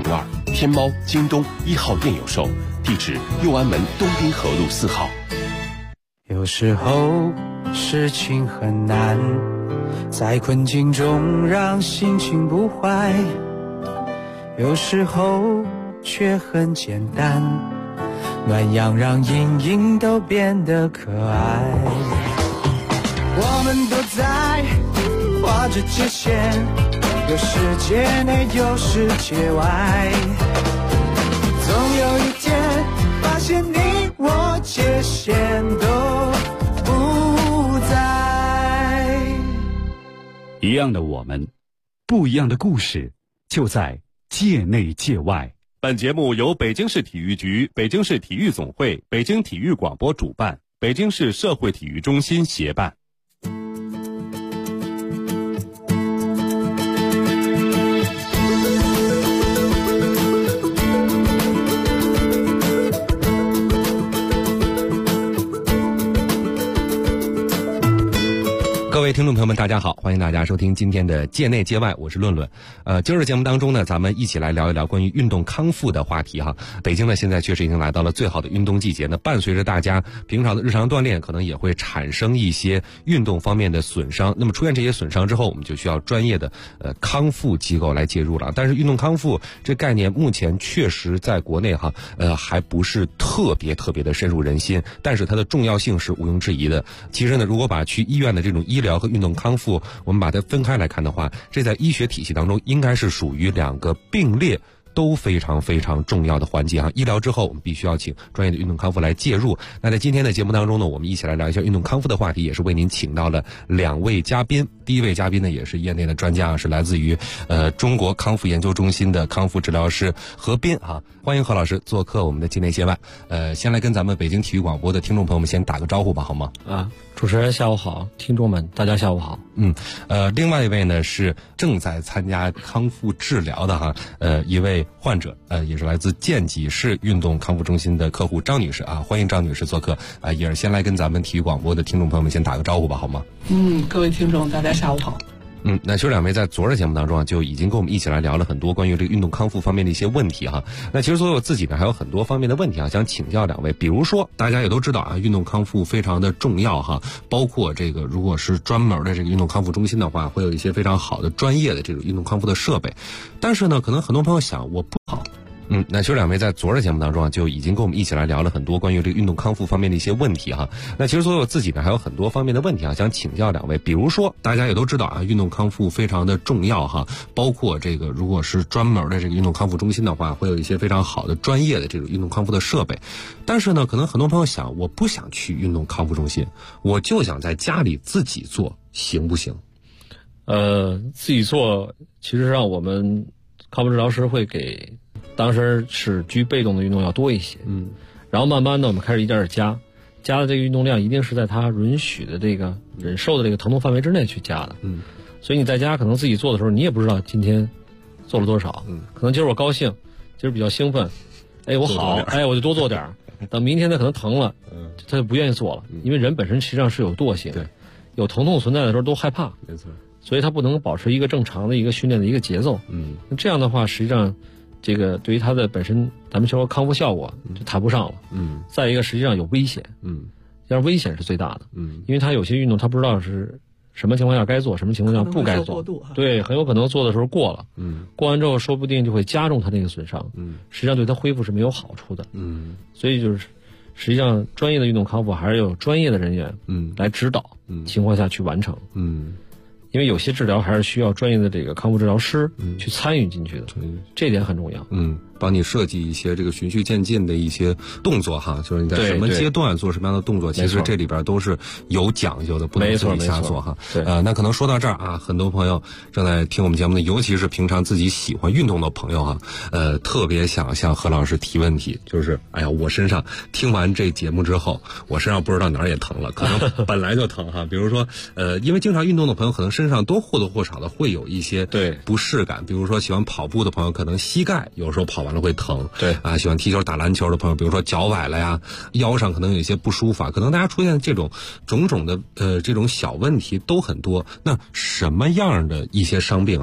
2，天猫、京东1号店有售，地址右安门东滨河路4号。 有时候事情很难，在困境中让心情不坏，有时候却很简单，暖阳让阴影都变得可爱。我们都在画着界限，有世界内有世界外，总有一天发现你我界限都不在。 一样的我们，不一样的故事，就在界内界外。 本节目由北京市体育局、北京市体育总会、北京体育广播主办，北京市社会体育中心协办。 各位听众朋友们，大家好，欢迎大家收听今天的界内界外，我是论论。今儿的节目当中呢，咱们一起来聊一聊关于运动康复的话题哈。北京呢现在确实已经来到了最好的运动季节呢，伴随着大家平常的日常锻炼，可能也会产生一些运动方面的损伤。那么出现这些损伤之后，我们就需要专业的康复机构来介入了。但是运动康复这概念目前确实在国内哈还不是特别的深入人心，但是它的重要性是毋庸置疑的。其实呢，如果把去医院的这种医疗和运动康复我们把它分开来看的话，这在医学体系当中应该是属于两个并列都非常重要的环节哈。医疗之后，我们必须要请专业的运动康复来介入。那在今天的节目当中呢，我们一起来聊一下运动康复的话题，也是为您请到了2位嘉宾。第一位嘉宾呢，也是业内的专家，是来自于中国康复研究中心的康复治疗师何斌啊，欢迎何老师做客我们的界内界外。先来跟咱们北京体育广播的听众朋友们先打个招呼吧，好吗？ 主持人下午好，听众们大家下午好。 另外一位呢是正在参加康复治疗的一位患者，也是来自建济市运动康复中心的客户张女士啊，欢迎张女士做客啊，也是先来跟咱们体育广播的听众朋友们先打个招呼吧，好吗？ 各位听众大家下午好。 那其实2位在昨儿的节目当中就已经跟我们一起来聊了很多关于这个运动康复方面的一些问题哈。那其实所以我自己呢还有很多方面的问题想请教2位。比如说大家也都知道啊，运动康复非常的重要哈，包括这个如果是专门的这个运动康复中心的话，会有一些非常好的专业的这种运动康复的设备。但是呢，可能很多朋友想我不好。那其实2位在昨儿的节目当中就已经跟我们一起来聊了很多关于这个运动康复方面的一些问题哈。那其实所以我自己呢还有很多方面的问题想请教2位。比如说大家也都知道啊，运动康复非常的重要哈，包括这个如果是专门的这个运动康复中心的话，会有一些非常好的专业的这种运动康复的设备。但是呢，可能很多朋友想我不想去运动康复中心，我就想在家里自己做，行不行？ 自己做其实让我们康复治疗师会给当时是居被动的运动要多一些，然后慢慢的我们开始一点点加的这个运动量一定是在它允许的这个忍受的这个疼痛范围之内去加的，所以你在家可能自己做的时候，你也不知道今天做了多少，可能今儿我高兴，今儿比较兴奋，我好，我就多做点，等明天他可能疼了，他就不愿意做了，因为人本身实际上是有惰性，对，有疼痛存在的时候都害怕， 没错， 所以他不能保持一个正常的一个训练的一个节奏，那这样的话实际上这个对于它的本身咱们说康复效果就谈不上了，再一个实际上有危险，要是危险是最大的，因为他有些运动他不知道是什么情况下该做，什么情况下不该做，对，很有可能做的时候过了，过完之后说不定就会加重他那个损伤，实际上对他恢复是没有好处的，所以就是实际上专业的运动康复还是有专业的人员来指导情况下去完成，因为有些治疗还是需要专业的这个康复治疗师去参与进去的，这点很重要。 帮你设计一些这个循序渐进的一些动作哈，就是你在什么阶段做什么样的动作，其实这里边都是有讲究的，不能自己瞎做哈。那可能说到这儿啊，很多朋友正在听我们节目的，尤其是平常自己喜欢运动的朋友哈，特别想向何老师提问题，就是我身上听完这节目之后，我身上不知道哪儿也疼了，可能本来就疼哈。比如说因为经常运动的朋友，可能身上都或多或少的会有一些不适感，比如说喜欢跑步的朋友，可能膝盖有时候跑完了会疼，喜欢踢球打篮球的朋友，比如说脚崴了呀，腰上可能有一些不舒服，可能大家出现这种种的这种小问题都很多。那什么样的一些伤病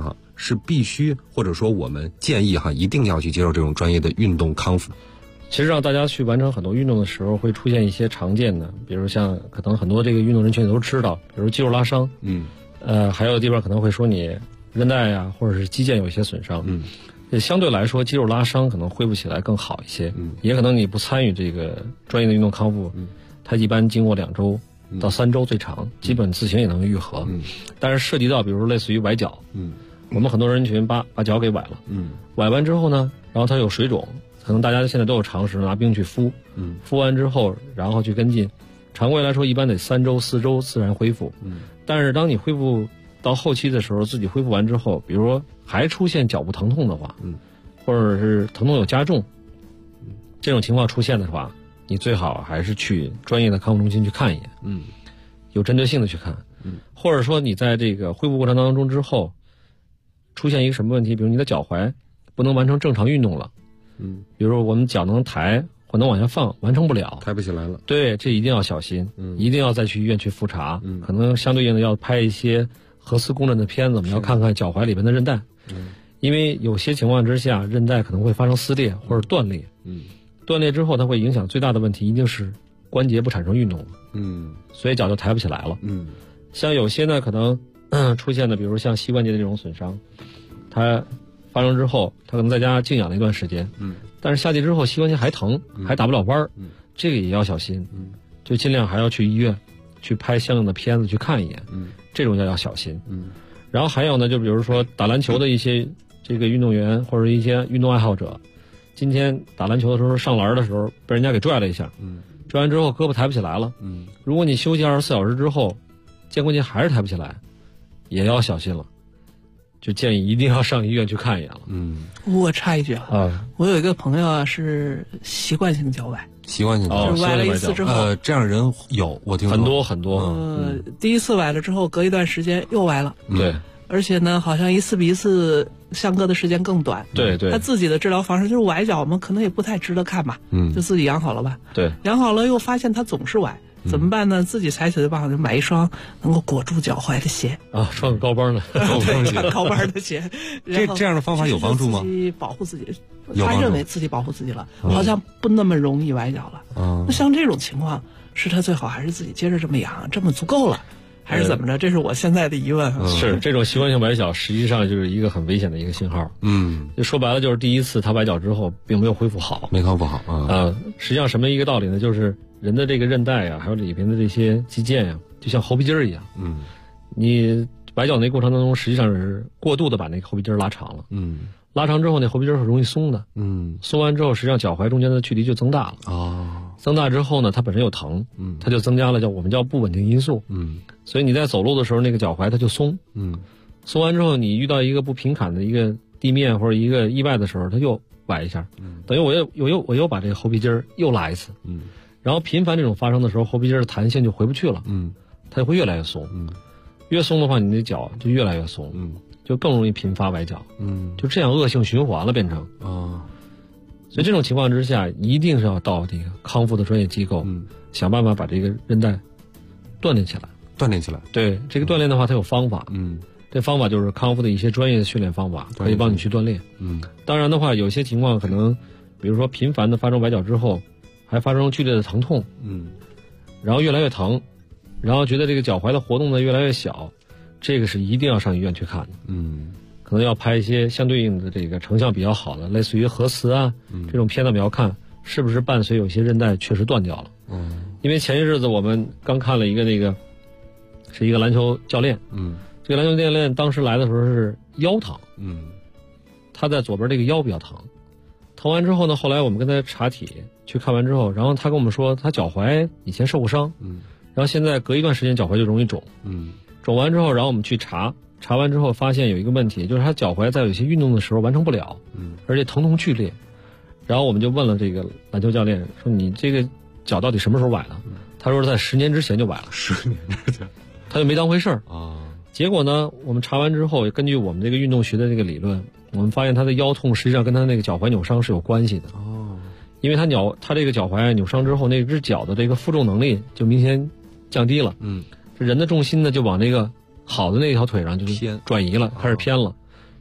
是必须，或者说我们建议一定要去接受这种专业的运动康复？ 其实让大家去完成很多运动的时候，会出现一些常见的，比如像可能很多这个运动人群都知道，比如肌肉拉伤，还有地方可能会说你韧带呀，或者是肌腱有一些损伤，相对来说肌肉拉伤可能恢复起来更好一些，也可能你不参与这个专业的运动康复，它一般经过2周到3周最长，基本自行也能愈合，但是涉及到比如说类似于崴脚，我们很多人群把脚给崴了，崴完之后呢，然后它有水肿。可能大家现在都有常识，拿冰去敷，敷完之后，然后去跟进。常规来说，一般得3周、4周自然恢复。但是当你恢复到后期的时候，自己恢复完之后，比如说还出现脚部疼痛的话，或者是疼痛有加重，这种情况出现的话，你最好还是去专业的康复中心去看一眼，有针对性的去看，或者说你在这个恢复过程当中之后，出现一个什么问题，比如你的脚踝不能完成正常运动了。比如说我们脚能抬或能往下放，完成不了， 抬不起来了。 对，这一定要小心，一定要再去医院去复查，可能相对应的要拍一些核磁共振的片子，我们要看看脚踝里面的韧带，因为有些情况之下，韧带可能会发生撕裂或者断裂，断裂之后它会影响最大的问题一定是关节不产生运动了，所以脚就抬不起来了，像有些呢可能出现的，比如像膝关节的这种损伤，它发生之后，他可能在家静养了一段时间，但是下去之后膝关节还疼，还打不了弯儿，这个也要小心，就尽量还要去医院，去拍相应的片子去看一眼，这种要小心，然后还有呢，就比如说打篮球的一些这个运动员或者一些运动爱好者，今天打篮球的时候上篮的时候被人家给拽了一下，拽完之后胳膊抬不起来了，如果你休息24小时之后，肩关节还是抬不起来，也要小心了。就建议一定要上医院去看一眼了。 我插一句我有一个朋友啊，是习惯性脚崴，就是崴了一次之后， 这样人有，我听说很多。 第一次崴了之后，隔一段时间又崴了， 对， 而且呢，好像一次比一次相隔的时间更短。 对， 他自己的治疗方式就是崴脚嘛，可能也不太值得看吧，就自己养好了吧。 对， 养好了又发现他总是崴。怎么办呢？自己采取的办法就买一双能够裹住脚踝的鞋穿个高帮的， 穿高帮的鞋。 这样的方法有帮助吗？ 自己保护自己，他认为自己保护自己了，好像不那么容易崴脚了。那像这种情况，是他最好还是自己接着这么养，这么足够了，还是怎么着？这是我现在的疑问。 是这种习惯性崴脚，实际上就是一个很危险的一个信号。就说白了，就是第一次他崴脚之后，并没有恢复好， 没康复好实际上什么一个道理呢？就是人的这个韧带呀，还有里边的这些肌腱呀，就像猴皮筋儿一样。你崴脚那过程当中，实际上是过度的把那个猴皮筋儿拉长了。拉长之后，那猴皮筋儿是容易松的。松完之后，实际上脚踝中间的距离就增大了。增大之后呢，它本身有疼，它就增加了我们叫不稳定因素。所以你在走路的时候，那个脚踝它就松。松完之后，你遇到一个不平坦的一个地面或者一个意外的时候，它又崴一下。等于我又把这个猴皮筋儿又拉一次。然后频繁这种发生的时候，猴皮筋的弹性就回不去了，它就会越来越松，越松的话，你的脚就越来越松，就更容易频发崴脚，就这样恶性循环了，变成所以这种情况之下，一定是要到这个康复的专业机构，想办法把这个韧带锻炼起来。对，这个锻炼的话，它有方法，这方法就是康复的一些专业的训练方法，可以帮你去锻炼。当然的话，有些情况可能，比如说频繁的发生崴脚之后。还发生剧烈的疼痛，然后越来越疼，然后觉得这个脚踝的活动呢越来越小，这个是一定要上医院去看的。可能要拍一些相对应的这个成像比较好的，类似于核磁这种片子，我们要看是不是伴随有些韧带确实断掉了。因为前些日子我们刚看了一个是一个篮球教练，这个篮球教练当时来的时候是腰疼，他在左边这个腰比较疼。疼完之后呢，后来我们跟他查体去看完之后，然后他跟我们说他脚踝以前受过伤，然后现在隔一段时间脚踝就容易肿，肿完之后，然后我们去查完之后发现有一个问题，就是他脚踝在有些运动的时候完成不了，而且疼痛剧烈，然后我们就问了这个篮球教练说你这个脚到底什么时候崴的？他说在10年之前就崴了 ，10年之前， 他就没当回事儿结果呢，我们查完之后，根据我们这个运动学的这个理论，我们发现他的腰痛实际上跟他那个脚踝扭伤是有关系的。因为他这个脚踝扭伤之后，那只脚的这个负重能力就明显降低了。这人的重心呢就往那个好的那条腿上就转移了，开始偏了。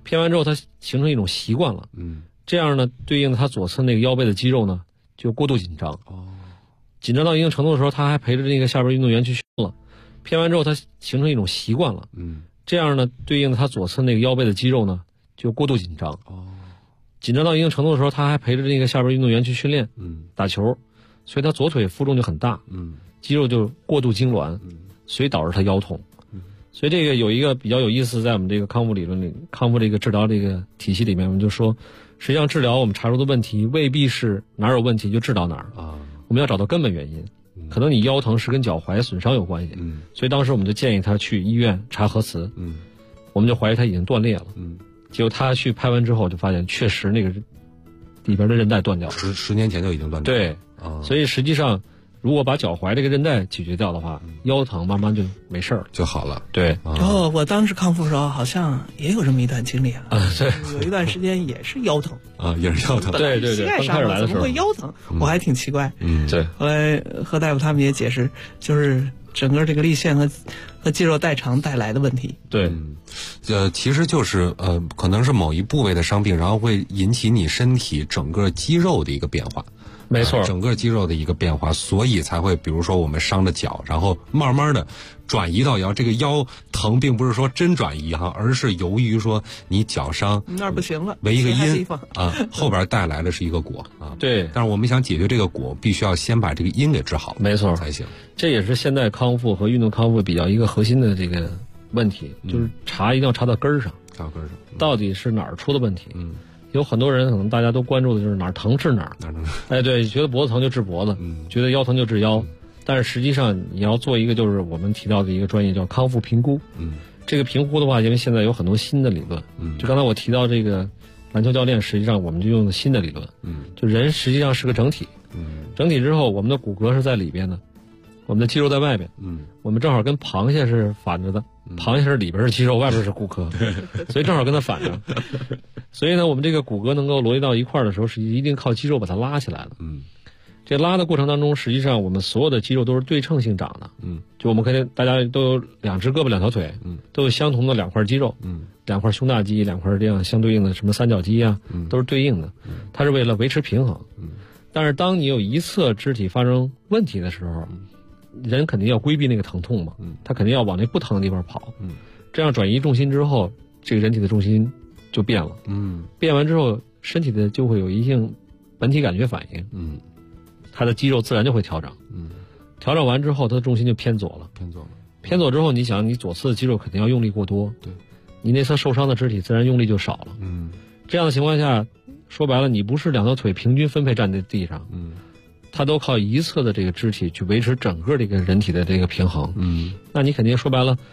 偏完之后它形成一种习惯了，这样呢对应它左侧那个腰背的肌肉呢就过度紧张，紧张到一定程度的时候，他还陪着那个下边运动员去训了，偏完之后它形成一种习惯了，这样呢对应它左侧那个腰背的肌肉呢就过度紧张，紧张到一定程度的时候，他还陪着那个下边运动员去训练，打球，所以他左腿负重就很大，肌肉就过度痉挛，所以导致他腰痛。所以这个有一个比较有意思，在我们这个康复理论里，康复这个治疗这个体系里面，我们就说，实际上治疗我们查出的问题未必是哪儿有问题就治到哪儿啊，我们要找到根本原因。可能你腰疼是跟脚踝损伤有关系，所以当时我们就建议他去医院查核磁，我们就怀疑他已经断裂了，结果他去拍完之后就发现确实那个里边的韧带断掉了 ，10年前就已经断掉了。 对，所以实际上如果把脚踝这个韧带解决掉的话，腰疼慢慢就没事了， 就好了。 对， 我当时康复的时候好像也有这么一段经历啊， 对， 有一段时间也是腰疼啊，也是腰疼。 对， 膝盖伤了，怎么会腰疼？我还挺奇怪。 对。 后来何大夫他们也解释，就是整个这个力线和肌肉代偿带来的问题。 对， 其实就是可能是某一部位的伤病，然后会引起你身体整个肌肉的一个变化。 没错， 整个肌肉的一个变化，所以才会比如说我们伤的脚，然后慢慢的转移到腰。这个腰疼并不是说真转移哈，而是由于说你脚伤那儿不行了， 为一个因啊，后边带来的是一个果啊。 对， 但是我们想解决这个果，必须要先把这个因给治好， 没错才行。 这也是现代康复和运动康复比较一个核心的这个问题，就是一定要查到根儿上，到底是哪儿出的问题。有很多人可能大家都关注的就是哪儿疼治哪儿，哎，对，觉得脖子疼就治脖子，觉得腰疼就治腰，但是实际上你要做一个就是我们提到的一个专业叫康复评估。这个评估的话，因为现在有很多新的理论，就刚才我提到这个篮球教练，实际上我们就用的新的理论，就人实际上是个整体，整体之后我们的骨骼是在里边的，我们的肌肉在外边，我们正好跟螃蟹是反着的，螃蟹是里边是肌肉，外边是骨骼，所以正好跟它反着。所以呢，我们这个骨骼能够罗列到一块儿的时候，是一定靠肌肉把它拉起来的。这拉的过程当中，实际上我们所有的肌肉都是对称性长的。就我们可以大家都有2只胳膊2条腿，都有相同的2块肌肉，2块胸大肌，2块这样相对应的什么三角肌啊，都是对应的。它是为了维持平衡。但是当你有一侧肢体发生问题的时候，人肯定要规避那个疼痛嘛，他肯定要往那不疼的地方跑。这样转移重心之后，这个人体的重心就变了。变完之后，身体的就会有一定本体感觉反应。他的肌肉自然就会调整。调整完之后，他的重心就偏左了。偏左之后，你想，你左侧的肌肉肯定要用力过多，对，你那侧受伤的肢体自然用力就少了。这样的情况下，说白了，你不是2条腿平均分配站在地上，它都靠一侧的这个肢体去维持整个这个人体的这个平衡。那你肯定说白了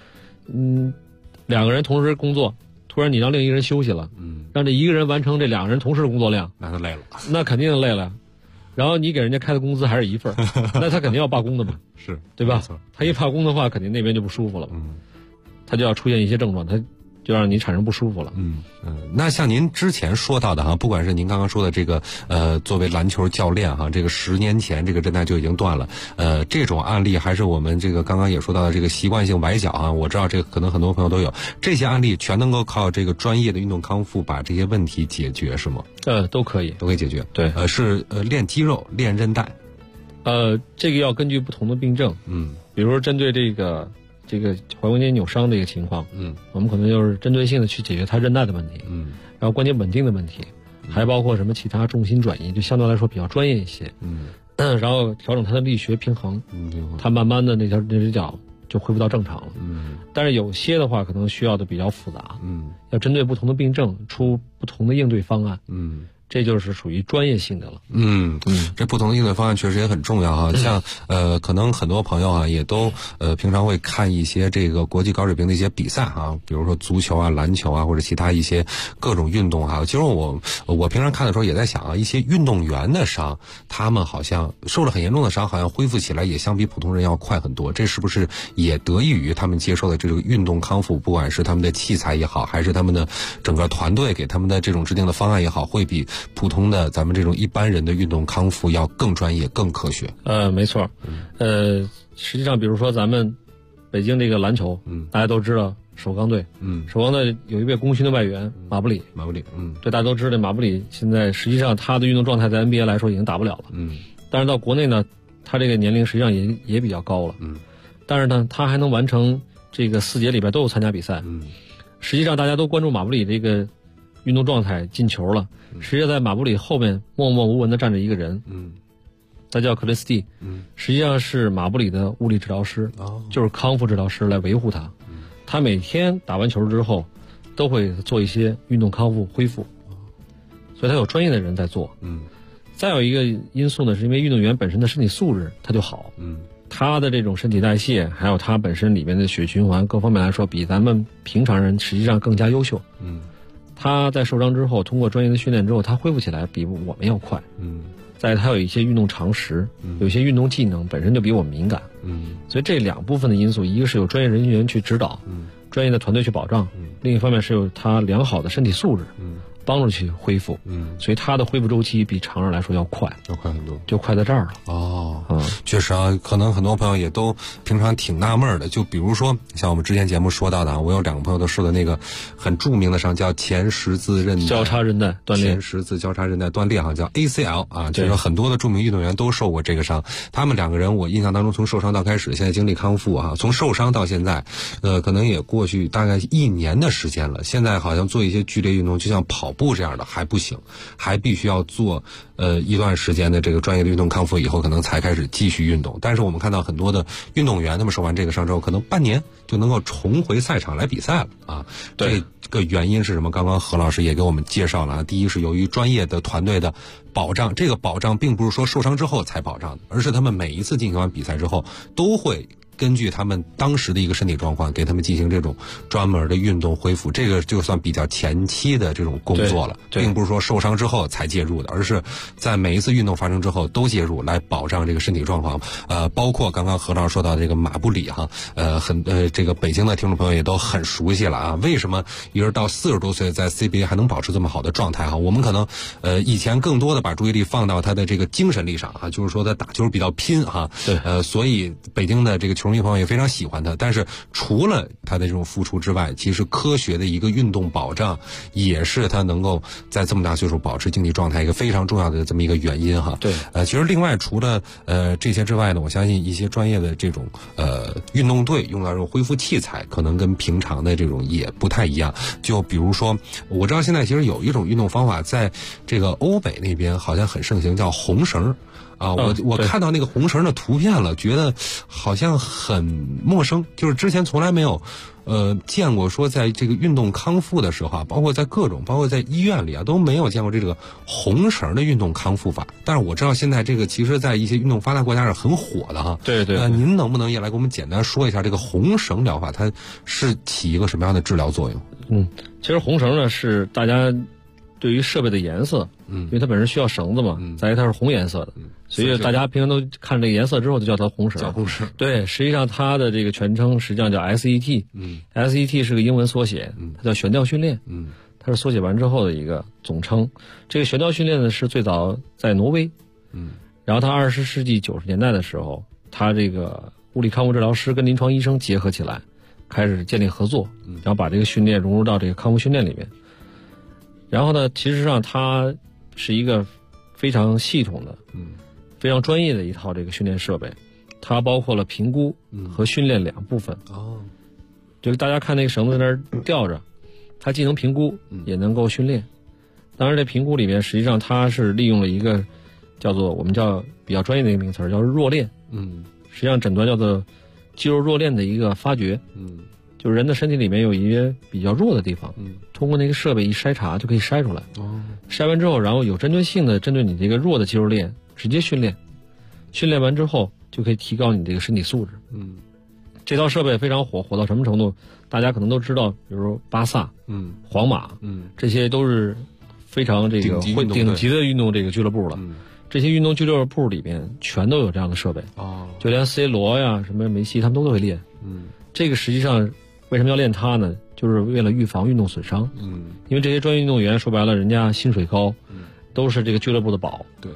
，2个人同时工作，突然你让另一个人休息了，让这一个人完成这2个人同时的工作量， 那他累了， 那肯定累了。然后你给人家开的工资还是一份，那他肯定要罢工的嘛， 是对吧？他一罢工的话，肯定那边就不舒服了，他就要出现一些症状，他就让你产生不舒服了。 那像您之前说到的哈，不管是您刚刚说的这个作为篮球教练哈，这个10年前这个韧带就已经断了，这种案例还是我们这个刚刚也说到的这个习惯性崴脚啊，我知道这个可能很多朋友都有，这些案例全能够靠这个专业的运动康复把这些问题解决是吗？ 都可以解决。 对， 是练肌肉练韧带， 这个要根据不同的病症，比如说针对这个踝关节扭伤的一个情况，我们可能就是针对性的去解决它韧带的问题，然后关节稳定的问题，还包括什么其他重心转移，就相对来说比较专业一些，然后调整它的力学平衡，它慢慢的那只脚就恢复到正常了，但是有些的话可能需要的比较复杂，要针对不同的病症出不同的应对方案，这就是属于专业性的了。 这不同的应对方案确实也很重要哈。像可能很多朋友啊也都平常会看一些这个国际高水平的一些比赛啊，比如说足球啊、篮球啊或者其他一些各种运动啊。其实我平常看的时候也在想啊，一些运动员的伤，他们好像受了很严重的伤，好像恢复起来也相比普通人要快很多。这是不是也得益于他们接受的这个运动康复，不管是他们的器材也好，还是他们的整个团队给他们的这种制定的方案也好，会比普通的咱们这种一般人的运动康复要更专业更科学。 没错。实际上比如说咱们北京这个篮球，大家都知道首钢队，首钢队有一位功勋的外援马布里，对，大家都知道马布里现在实际上他的运动状态在 NBA 来说已经打不了了，但是到国内呢，他这个年龄实际上也比较高了，但是呢，他还能完成这个4节里边都有参加比赛，实际上大家都关注马布里这个运动状态进球了，实际上在马布里后面默默无闻的站着一个人，他叫克雷斯蒂，实际上是马布里的物理治疗师，就是康复治疗师来维护他。他每天打完球之后，都会做一些运动康复恢复，所以他有专业的人在做。再有一个因素呢，是因为运动员本身的身体素质他就好，他的这种身体代谢，还有他本身里面的血循环各方面来说，比咱们平常人实际上更加优秀。他在受伤之后，通过专业的训练之后，他恢复起来比我们要快。再他有一些运动常识，有一些运动技能本身就比我们敏感，所以这2部分的因素，一个是有专业人员去指导，专业的团队去保障，另一方面是有他良好的身体素质，帮助去恢复，所以他的恢复周期比常人来说要快很多，就快在这儿了。 确实啊，可能很多朋友也都平常挺纳闷的，就比如说像我们之前节目说到的啊，我有2个朋友都受的那个很著名的伤，叫前十字韧带交叉韧带断裂， 前十字交叉韧带断裂哈，叫 ACL 啊，就是很多的著名运动员都受过这个伤。他们2个人，我印象当中从受伤到开始，现在经历康复啊，从受伤到现在，可能也过去大概1年的时间了。现在好像做一些剧烈运动，就像跑步这样的还不行，还必须要做一段时间的这个专业的运动康复以后，可能才开始继续运动。但是我们看到很多的运动员，他们受完这个伤之后，可能半年就能够重回赛场来比赛了啊。 对， 这个原因是什么？刚刚何老师也给我们介绍了啊。第一是由于专业的团队的保障，这个保障并不是说受伤之后才保障的，而是他们每一次进行完比赛之后，都会根据他们当时的一个身体状况，给他们进行这种专门的运动恢复，这个就算比较前期的这种工作了，并不是说受伤之后才介入的，而是在每一次运动发生之后都介入，来保障这个身体状况。包括刚刚何老师说到这个马布里哈，这个北京的听众朋友也都很熟悉了啊。为什么一直到40多岁在 CBA 还能保持这么好的状态哈？我们可能以前更多的把注意力放到他的这个精神力上啊，就是说他打球比较拼哈， 对， 所以北京的这个球迷朋友也非常喜欢他。但是除了他的这种付出之外，其实科学的一个运动保障也是他能够在这么大岁数保持竞技状态一个非常重要的这么一个原因哈。 对， 其实另外除了这些之外呢，我相信一些专业的这种运动队用到这种恢复器材，可能跟平常的这种也不太一样。就比如说，我知道现在其实有一种运动方法在这个欧北那边好像很盛行，叫红绳。我看到那个红绳的图片了，觉得好像很陌生，就是之前从来没有见过，说在这个运动康复的时候啊，包括在医院里啊，都没有见过这个红绳的运动康复法。但是我知道现在这个其实在一些运动发达国家是很火的哈。 对对。 您能不能也来给我们简单说一下这个红绳疗法，它是起一个什么样的治疗作用？ 其实红绳呢是大家对于设备的颜色，因为它本身需要绳子嘛，再一它是红颜色的，所以大家平常都看这个颜色之后就叫它红绳。 叫红绳。 对，实际上它的这个全称实际上叫 SET，SET 是个英文缩写，它叫悬吊训练，它是缩写完之后的一个总称。这个悬吊训练呢是最早在挪威，然后它20世纪90年代的时候，它这个物理康复治疗师跟临床医生结合起来，开始建立合作，然后把这个训练融入到这个康复训练里面。然后呢，其实上它是一个非常系统的、非常专业的一套这个训练设备，它包括了评估和训练2部分。就是大家看那个绳子在那儿吊着，它既能评估，也能够训练。当然，这评估里面实际上它是利用了一个叫做我们叫比较专业的一个名词，叫弱链。实际上诊断叫做肌肉弱链的一个发掘。就是人的身体里面有一些比较弱的地方，通过那个设备一筛查就可以筛出来。筛完之后，然后有针对性的针对你这个弱的肌肉链直接训练，训练完之后就可以提高你这个身体素质。这套设备非常火到什么程度？大家可能都知道，比如说巴萨、皇马，这些都是非常这个顶级的运动这个俱乐部了。这些运动俱乐部里边全都有这样的设备。就连 C 罗呀、什么梅西他们都会练。这个实际上为什么要练它呢？就是为了预防运动损伤。因为这些专业运动员说白了，人家薪水高，都是这个俱乐部的宝。对。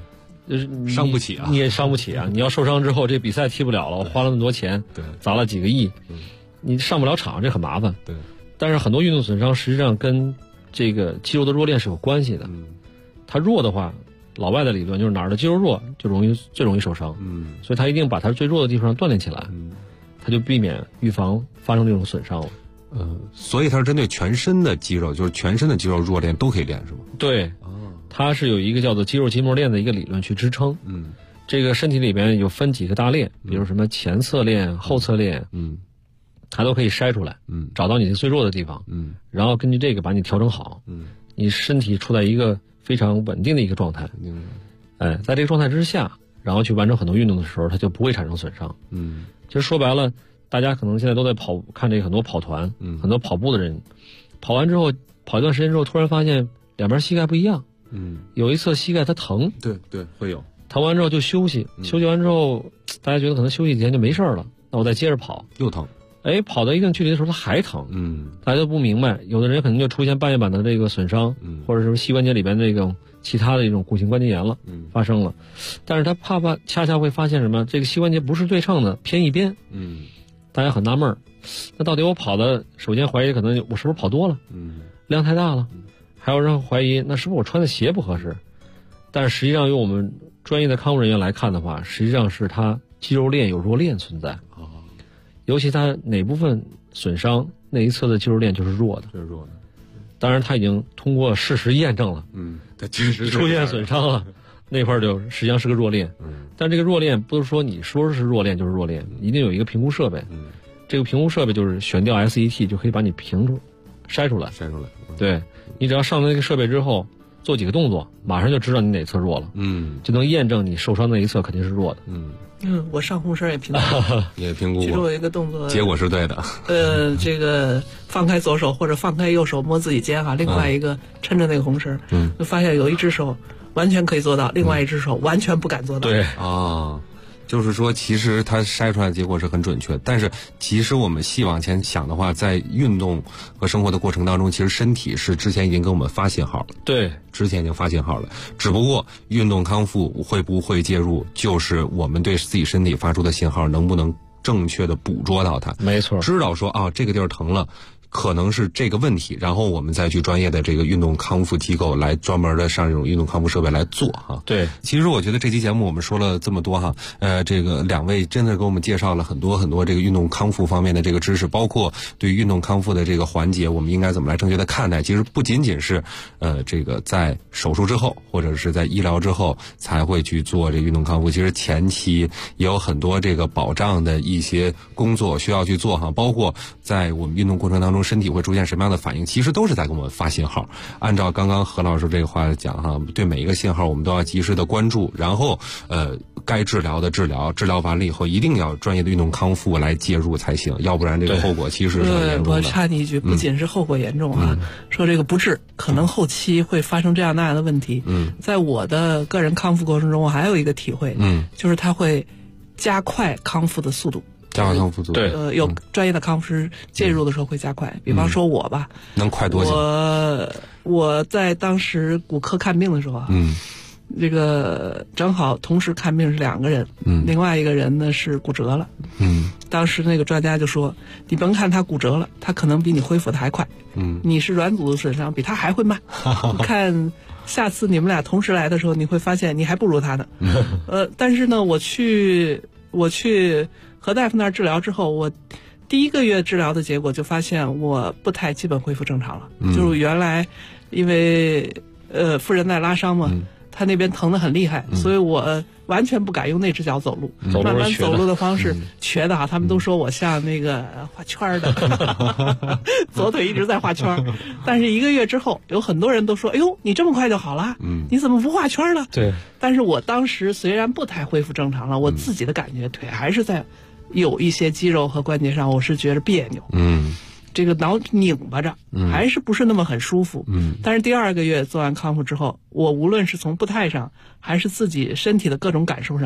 伤不起啊， 你也伤不起啊！你要受伤之后，这比赛踢不了了，我花了那么多钱， 对， 砸了几个亿，你上不了场，这很麻烦。 对， 但是很多运动损伤实际上跟这个肌肉的弱练是有关系的。它弱的话，老外的理论就是哪儿的肌肉弱就最容易受伤。所以他一定把他最弱的地方锻炼起来，他就避免预防发生这种损伤了。 所以它是针对全身的肌肉，就是全身的肌肉弱练都可以练，是吗？ 对，它是有一个叫做肌肉筋膜链的一个理论去支撑。这个身体里边有分几个大链，比如什么前侧链、后侧链，它都可以筛出来，找到你最弱的地方，然后根据这个把你调整好，你身体处在一个非常稳定的一个状态，在这个状态之下，然后去完成很多运动的时候，它就不会产生损伤。其实说白了，大家可能现在都在看这个很多跑团，很多跑步的人，跑完之后跑一段时间之后，突然发现两边膝盖不一样，有一侧膝盖它疼， 对，会有， 疼完之后就休息，休息完之后，大家觉得可能休息几天就没事了，那我再接着跑， 又疼， 跑到一定距离的时候它还疼，大家都不明白，有的人可能就出现半月板的这个损伤，或者是膝关节里边这种其他的一种骨性关节炎了，发生了，但是他恰恰会发现什么？这个膝关节不是对称的，偏一边，大家很纳闷儿，那到底我跑的，首先怀疑可能我是不是跑多了，量太大了，还有人怀疑那是不是我穿的鞋不合适，但是实际上由我们专业的康复人员来看的话，实际上是他肌肉链有弱链存在，尤其他哪部分损伤，那一侧的肌肉链就是弱的，当然他已经通过事实验证了， 他确实出现损伤了，那块就实际上是个弱链，但这个弱链不是说你说是弱链就是弱链，一定有一个评估设备，这个评估设备就是悬吊 SET 就可以把你筛出来，对，你只要上了那个设备之后做几个动作，马上就知道你哪侧弱了，就能验证你受伤那一侧肯定是弱的。 我上红绳也评估， 也评估过， 其中有一个动作， 结果是对的。 这个放开左手或者放开右手摸自己肩哈，另外一个抻着那个红绳，就发现有一只手完全可以做到，另外一只手完全不敢做到。 对啊。就是说，其实它筛出来的结果是很准确，但是其实我们细往前想的话，在运动和生活的过程当中，其实身体是之前已经给我们发信号了。 对， 之前已经发信号了，只不过运动康复会不会介入，就是我们对自己身体发出的信号能不能正确的捕捉到它。 没错， 知道说这个地儿疼了。可能是这个问题，然后我们再去专业的这个运动康复机构来专门的上这种运动康复设备来做哈。 对， 其实我觉得这期节目我们说了这么多哈，这个两位真的给我们介绍了很多这个运动康复方面的这个知识，包括对于运动康复的这个环节，我们应该怎么来正确的看待。其实不仅仅是这个在手术之后或者是在医疗之后才会去做这运动康复，其实前期也有很多这个保障的一些工作需要去做哈，包括在我们运动过程当中。身体会出现什么样的反应，其实都是在给我们发信号。按照刚刚何老师这个话讲哈，对每一个信号我们都要及时的关注，然后该治疗的治疗完了以后，一定要专业的运动康复来介入才行，要不然这个后果其实是很严重的。 我插你一句，不仅是后果严重啊，说这个不治，可能后期会发生这样那样的问题。在我的个人康复过程中，我还有一个体会，就是它会加快康复的速度。 加快康复速度， 对， 有专业的康复师介入的时候会加快。比方说我吧， 能快多久？ 我在当时骨科看病的时候啊，这个正好同时看病是2个人，另外一个人呢是骨折了，当时那个专家就说，你甭看他骨折了，他可能比你恢复的还快，你是软组织损伤，比他还会慢，你看下次你们俩同时来的时候，你会发现你还不如他呢。但是呢，我去何大夫那儿治疗之后，我第1个月治疗的结果就发现我步态基本恢复正常了。就是原来因为副韧带拉伤嘛，他那边疼得很厉害，所以我完全不敢用那只脚走路，慢慢走路的方式瘸的哈，他们都说我像那个画圈的，左腿一直在画圈。但是1个月之后，有很多人都说，哎呦，你这么快就好了，你怎么不画圈了？ 对。 但是我当时虽然步态恢复正常了，我自己的感觉腿还是在有一些肌肉和关节上，我是觉得别扭，这个脑拧巴着，还是不是那么很舒服。但是第2个月做完康复之后，我无论是从步态上，还是自己身体的各种感受上，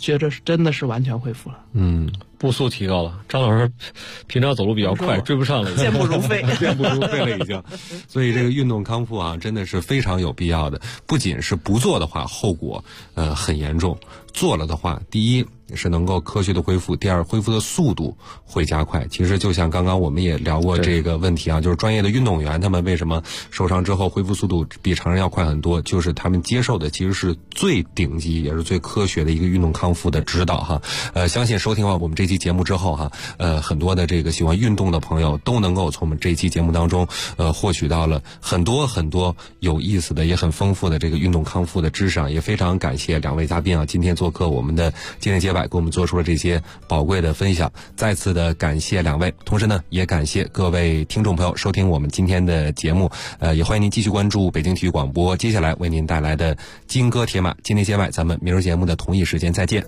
觉着是真的是完全恢复了。 步速提高了，张老师平常走路比较快，追不上了， 健步如飞， 健步如飞了已经。所以这个运动康复啊，真的是非常有必要的。不仅是不做的话，后果很严重；做了的话，第一是能够科学的恢复，第二恢复的速度会加快。其实就像刚刚我们也聊过这个问题啊，就是专业的运动员他们为什么受伤之后恢复速度比常人要快很多，就是他们接受的其实是最顶级也是最科学的一个运动康复的指导哈。相信收听完我们这期节目之后哈，很多的这个喜欢运动的朋友都能够从我们这期节目当中获取到了很多很多有意思的也很丰富的这个运动康复的知识啊。也非常感谢两位嘉宾啊，今天做客我们的今天接百，给我们做出了这些宝贵的分享，再次的感谢两位。同时呢，也感谢各位听众朋友收听我们今天的节目，也欢迎您继续关注北京体育广播接下来为您带来的金戈铁马。今天接百，咱们明日节目的同一时间再见。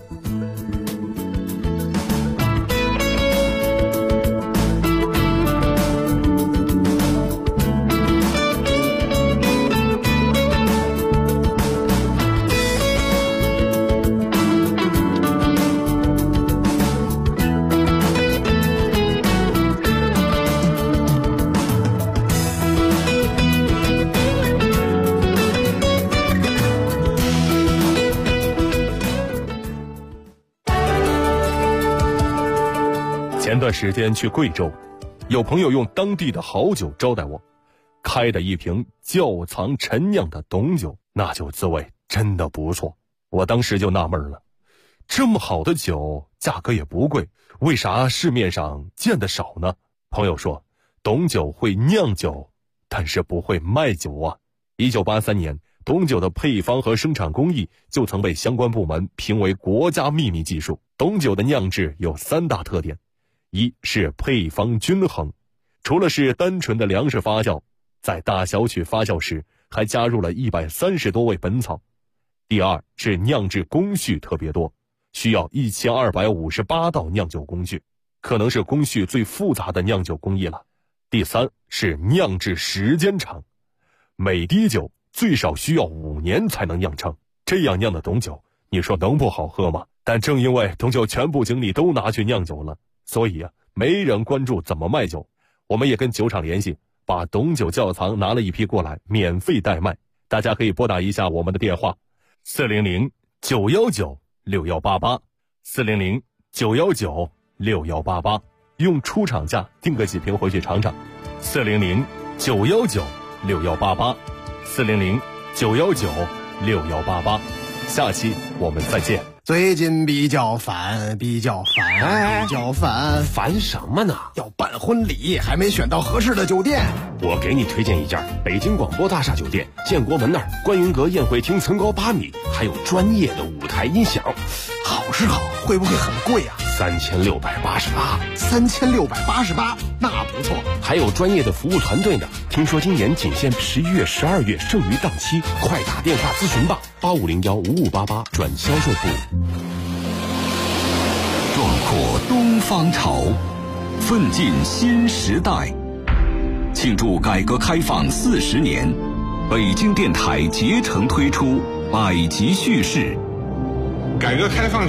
前段时间去贵州，有朋友用当地的好酒招待我，开的一瓶窖藏陈酿的董酒，那酒滋味真的不错。我当时就纳闷了，这么好的酒价格也不贵，为啥市面上见得少呢？朋友说，董酒会酿酒，但是不会卖酒啊。1983年，董酒的配方和生产工艺就曾被相关部门评为国家秘密技术。董酒的酿制有3大特点，一是配方均衡，除了是单纯的粮食发酵，在大小曲发酵时还加入了130多味本草。第二是酿制工序特别多，需要1258道酿酒工序，可能是工序最复杂的酿酒工艺了。第三是酿制时间长，每滴酒最少需要5年才能酿成，这样酿的董酒，你说能不好喝吗？但正因为董酒全部精力都拿去酿酒了，所以没人关注怎么卖酒。我们也跟酒厂联系，把董酒窖藏拿了一批过来，免费代卖。大家可以拨打一下我们的电话400-919-6188 400-919-6188，用出厂价订个几瓶回去尝尝。400-919-6188 400-919-6188。下期我们再见。 最近比较烦， 烦什么呢？ 要办婚礼，还没选到合适的酒店。 我给你推荐一家北京广播大厦酒店，建国门那儿观云阁宴会厅层高8米，还有专业的舞台音响。 好是好，会不会很贵啊 ？3688， 那不错。 还有专业的服务团队呢。听说今年仅限11月、12月，剩余档期，快打电话咨询吧，8501-5588转销售部。 壮阔东方潮，奋进新时代。庆祝改革开放40年，北京电台竭诚推出百集叙事。 改革开放